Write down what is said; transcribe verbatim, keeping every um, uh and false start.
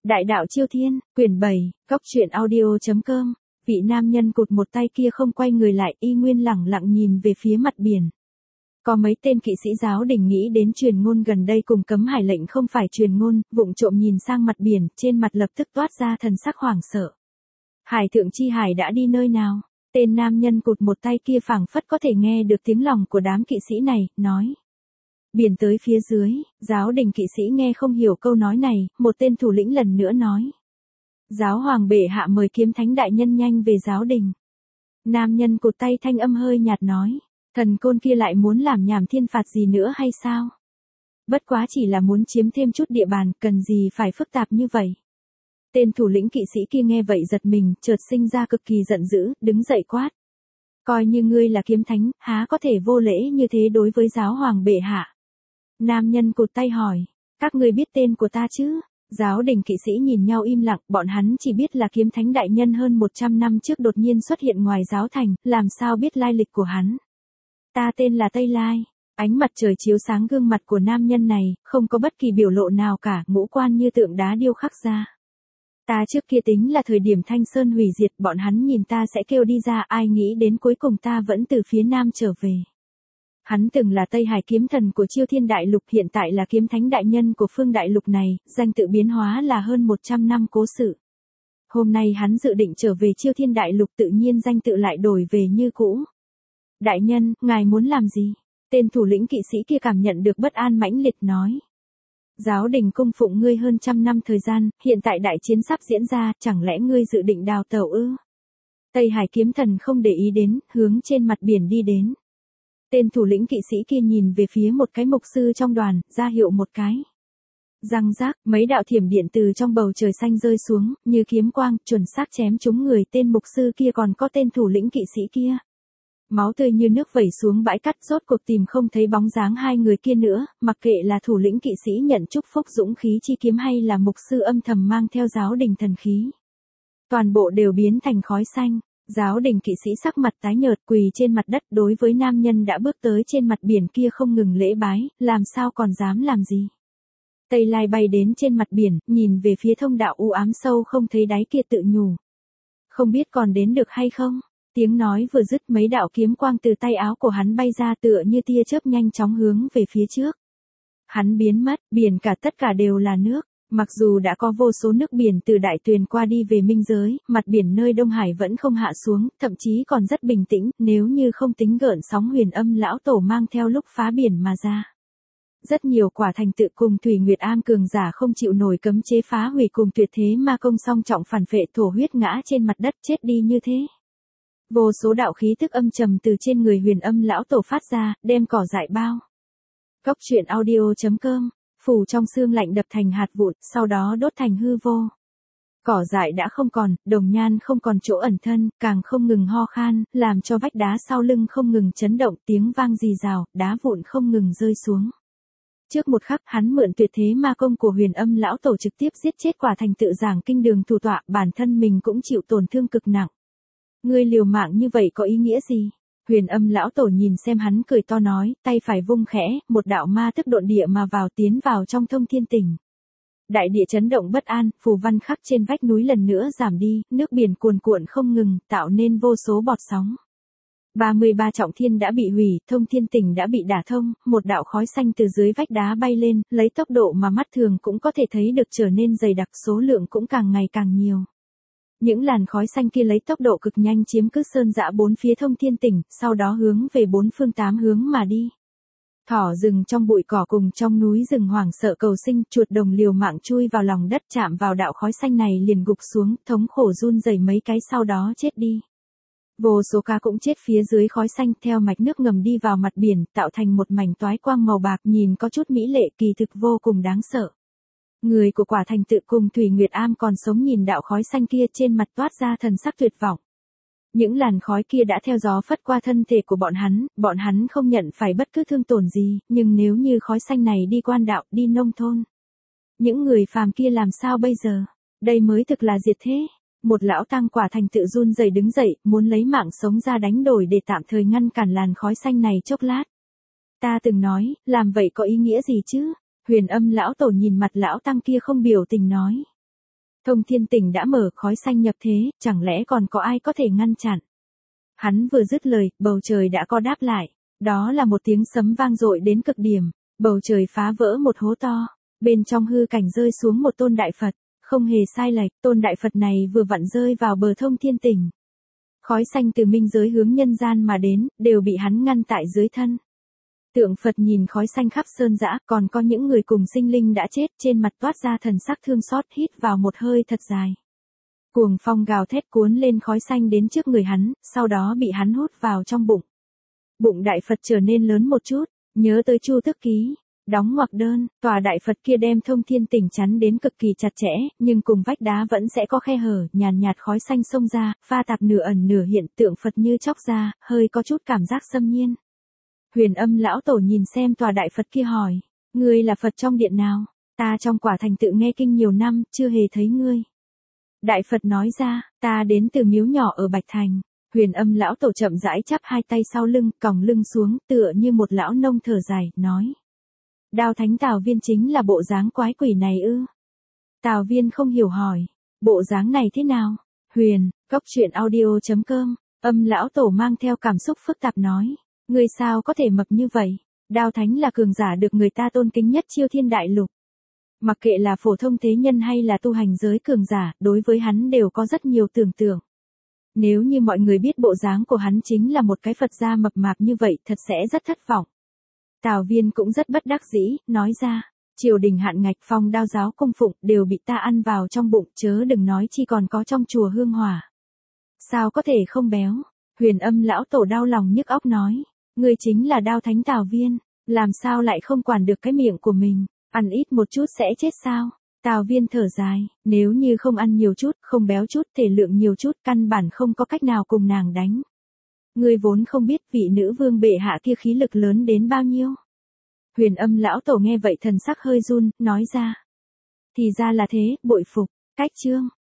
Đại đạo Chiêu Thiên, quyển bảy, cốc truyện audio.com. Vị nam nhân cụt một tay kia không quay người lại, y nguyên lẳng lặng nhìn về phía mặt biển. Có mấy tên kỵ sĩ giáo đình nghĩ đến truyền ngôn gần đây cùng cấm hải lệnh không phải truyền ngôn, vụng trộm nhìn sang mặt biển, trên mặt lập tức toát ra thần sắc hoảng sợ. Hải thượng chi hải đã đi nơi nào? Tên nam nhân cụt một tay kia phảng phất có thể nghe được tiếng lòng của đám kỵ sĩ này, nói. Biển tới phía dưới, giáo đình kỵ sĩ nghe không hiểu câu nói này, một tên thủ lĩnh lần nữa nói. Giáo hoàng bệ hạ mời kiếm thánh đại nhân nhanh về giáo đình. Nam nhân cụt tay thanh âm hơi nhạt nói. Thần côn kia lại muốn làm nhảm thiên phạt gì nữa hay sao? Bất quá chỉ là muốn chiếm thêm chút địa bàn, cần gì phải phức tạp như vậy? Tên thủ lĩnh kỵ sĩ kia nghe vậy giật mình, chợt sinh ra cực kỳ giận dữ, đứng dậy quát. Coi như ngươi là kiếm thánh, há có thể vô lễ như thế đối với giáo hoàng bệ hạ? Nam nhân cụt tay hỏi, các ngươi biết tên của ta chứ? Giáo đình kỵ sĩ nhìn nhau im lặng, bọn hắn chỉ biết là kiếm thánh đại nhân hơn một trăm năm trước đột nhiên xuất hiện ngoài giáo thành, làm sao biết lai lịch của hắn? Ta tên là Tây Lai. Ánh mặt trời chiếu sáng gương mặt của nam nhân này, không có bất kỳ biểu lộ nào cả, ngũ quan như tượng đá điêu khắc ra. Ta trước kia tính là thời điểm Thanh Sơn hủy diệt, bọn hắn nhìn ta sẽ kêu đi ra, ai nghĩ đến cuối cùng ta vẫn từ phía nam trở về. Hắn từng là Tây Hải kiếm thần của Chiêu Thiên Đại Lục, hiện tại là kiếm thánh đại nhân của phương đại lục này, danh tự biến hóa là hơn một trăm năm cố sự. Hôm nay hắn dự định trở về Chiêu Thiên Đại Lục, tự nhiên danh tự lại đổi về như cũ. Đại nhân, ngài muốn làm gì? Tên thủ lĩnh kỵ sĩ kia cảm nhận được bất an mãnh liệt nói. Giáo đình cung phụng ngươi hơn trăm năm thời gian, hiện tại đại chiến sắp diễn ra, chẳng lẽ ngươi dự định đào tẩu ư? Tây Hải kiếm thần không để ý đến, hướng trên mặt biển đi đến. Tên thủ lĩnh kỵ sĩ kia nhìn về phía một cái mục sư trong đoàn, ra hiệu một cái. Răng rác, mấy đạo thiểm điện từ trong bầu trời xanh rơi xuống, như kiếm quang, chuẩn xác chém trúng người tên mục sư kia còn có tên thủ lĩnh kỵ sĩ kia. Máu tươi như nước vẩy xuống bãi cát, rốt cuộc tìm không thấy bóng dáng hai người kia nữa, mặc kệ là thủ lĩnh kỵ sĩ nhận chúc phúc dũng khí chi kiếm hay là mục sư âm thầm mang theo giáo đình thần khí. Toàn bộ đều biến thành khói xanh, giáo đình kỵ sĩ sắc mặt tái nhợt quỳ trên mặt đất đối với nam nhân đã bước tới trên mặt biển kia không ngừng lễ bái, làm sao còn dám làm gì. Tây Lai bay đến trên mặt biển, nhìn về phía thông đạo u ám sâu không thấy đáy kia tự nhủ. Không biết còn đến được hay không? Tiếng nói vừa dứt mấy đạo kiếm quang từ tay áo của hắn bay ra tựa như tia chớp nhanh chóng hướng về phía trước. Hắn biến mất, biển cả tất cả đều là nước. Mặc dù đã có vô số nước biển từ đại tuyền qua đi về minh giới, mặt biển nơi Đông Hải vẫn không hạ xuống, thậm chí còn rất bình tĩnh, nếu như không tính gợn sóng huyền âm lão tổ mang theo lúc phá biển mà ra. Rất nhiều quả thành tựu cùng Thủy Nguyệt Am cường giả không chịu nổi cấm chế phá hủy cùng tuyệt thế ma công song trọng phản phệ thổ huyết ngã trên mặt đất chết đi như thế. Vô số đạo khí tức âm trầm từ trên người huyền âm lão tổ phát ra, đem cỏ dại bao. Cốc truyện audio.com, phủ trong xương lạnh đập thành hạt vụn, sau đó đốt thành hư vô. Cỏ dại đã không còn, đồng nhan không còn chỗ ẩn thân, càng không ngừng ho khan, làm cho vách đá sau lưng không ngừng chấn động, tiếng vang rì rào, đá vụn không ngừng rơi xuống. Trước một khắc, hắn mượn tuyệt thế ma công của huyền âm lão tổ trực tiếp giết chết quả thành tựu giảng kinh đường thủ tọa, bản thân mình cũng chịu tổn thương cực nặng. Ngươi liều mạng như vậy có ý nghĩa gì? Huyền âm lão tổ nhìn xem hắn cười to nói, tay phải vung khẽ, một đạo ma tức độn địa mà vào tiến vào trong thông thiên tỉnh. Đại địa chấn động bất an, phù văn khắc trên vách núi lần nữa giảm đi, nước biển cuồn cuộn không ngừng, tạo nên vô số bọt sóng. ba mươi ba trọng thiên đã bị hủy, thông thiên tỉnh đã bị đả thông, một đạo khói xanh từ dưới vách đá bay lên, lấy tốc độ mà mắt thường cũng có thể thấy được trở nên dày đặc, số lượng cũng càng ngày càng nhiều. Những làn khói xanh kia lấy tốc độ cực nhanh chiếm cứ sơn dã bốn phía thông thiên tỉnh, sau đó hướng về bốn phương tám hướng mà đi. Thỏ rừng trong bụi cỏ cùng trong núi rừng hoảng sợ cầu sinh, chuột đồng liều mạng chui vào lòng đất chạm vào đạo khói xanh này liền gục xuống, thống khổ run rẩy mấy cái sau đó chết đi. Vô số cá cũng chết phía dưới khói xanh theo mạch nước ngầm đi vào mặt biển, tạo thành một mảnh toái quang màu bạc nhìn có chút mỹ lệ kỳ thực vô cùng đáng sợ. Người của quả thành tựu cùng Thủy Nguyệt Am còn sống nhìn đạo khói xanh kia trên mặt toát ra thần sắc tuyệt vọng. Những làn khói kia đã theo gió phất qua thân thể của bọn hắn, bọn hắn không nhận phải bất cứ thương tổn gì, nhưng nếu như khói xanh này đi quan đạo, đi nông thôn. Những người phàm kia làm sao bây giờ? Đây mới thực là diệt thế. Một lão tăng quả thành tựu run rẩy đứng dậy, muốn lấy mạng sống ra đánh đổi để tạm thời ngăn cản làn khói xanh này chốc lát. Ta từng nói, làm vậy có ý nghĩa gì chứ? Huyền âm lão tổ nhìn mặt lão tăng kia không biểu tình nói. Thông thiên tỉnh đã mở, khói xanh nhập thế, chẳng lẽ còn có ai có thể ngăn chặn. Hắn vừa dứt lời, bầu trời đã có đáp lại. Đó là một tiếng sấm vang dội đến cực điểm, bầu trời phá vỡ một hố to, bên trong hư cảnh rơi xuống một tôn đại Phật, không hề sai lệch, tôn đại Phật này vừa vặn rơi vào bờ thông thiên tỉnh. Khói xanh từ minh giới hướng nhân gian mà đến, đều bị hắn ngăn tại dưới thân. Tượng Phật nhìn khói xanh khắp sơn dã, còn có những người cùng sinh linh đã chết, trên mặt toát ra thần sắc thương xót, hít vào một hơi thật dài. Cuồng phong gào thét cuốn lên khói xanh đến trước người hắn, sau đó bị hắn hút vào trong bụng. Bụng đại Phật trở nên lớn một chút, nhớ tới Chu Tức Ký, đóng ngoặc đơn, tòa đại Phật kia đem thông thiên tỉnh chắn đến cực kỳ chặt chẽ, nhưng cùng vách đá vẫn sẽ có khe hở, nhàn nhạt khói xanh xông ra, pha tạp nửa ẩn nửa hiện, tượng Phật như chóc ra, hơi có chút cảm giác xâm nhiên. Huyền Âm lão tổ nhìn xem tòa đại Phật kia hỏi, ngươi là Phật trong điện nào? Ta trong Quả Thành tự nghe kinh nhiều năm, chưa hề thấy ngươi. Đại Phật nói ra, ta đến từ miếu nhỏ ở Bạch Thành. Huyền Âm lão tổ chậm rãi chắp hai tay sau lưng, còng lưng xuống, tựa như một lão nông thở dài, nói. Đao Thánh Tào Viên chính là bộ dáng quái quỷ này ư? Tào Viên không hiểu hỏi, bộ dáng này thế nào? Huyền, góc truyện audio chấm com, Âm lão tổ mang theo cảm xúc phức tạp nói, ngươi sao có thể mập như vậy? Đao Thánh là cường giả được người ta tôn kính nhất Chiêu Thiên Đại Lục. Mặc kệ là phổ thông thế nhân hay là tu hành giới cường giả, đối với hắn đều có rất nhiều tưởng tượng. Nếu như mọi người biết bộ dáng của hắn chính là một cái Phật gia mập mạp như vậy, thật sẽ rất thất vọng. Tào Viên cũng rất bất đắc dĩ, nói ra, triều đình hạn ngạch, phong đao giáo cung phụng đều bị ta ăn vào trong bụng, chớ đừng nói chi còn có trong chùa hương hỏa. Sao có thể không béo? Huyền Âm lão tổ đau lòng nhức óc nói, ngươi chính là Đao Thánh Tào Viên, làm sao lại không quản được cái miệng của mình, ăn ít một chút sẽ chết sao? Tào Viên thở dài, nếu như không ăn nhiều chút, không béo chút, thể lượng nhiều chút, căn bản không có cách nào cùng nàng đánh. Ngươi vốn không biết vị nữ vương bệ hạ kia khí lực lớn đến bao nhiêu. Huyền Âm lão tổ nghe vậy thần sắc hơi run, nói ra. Thì ra là thế, bội phục, cách chương.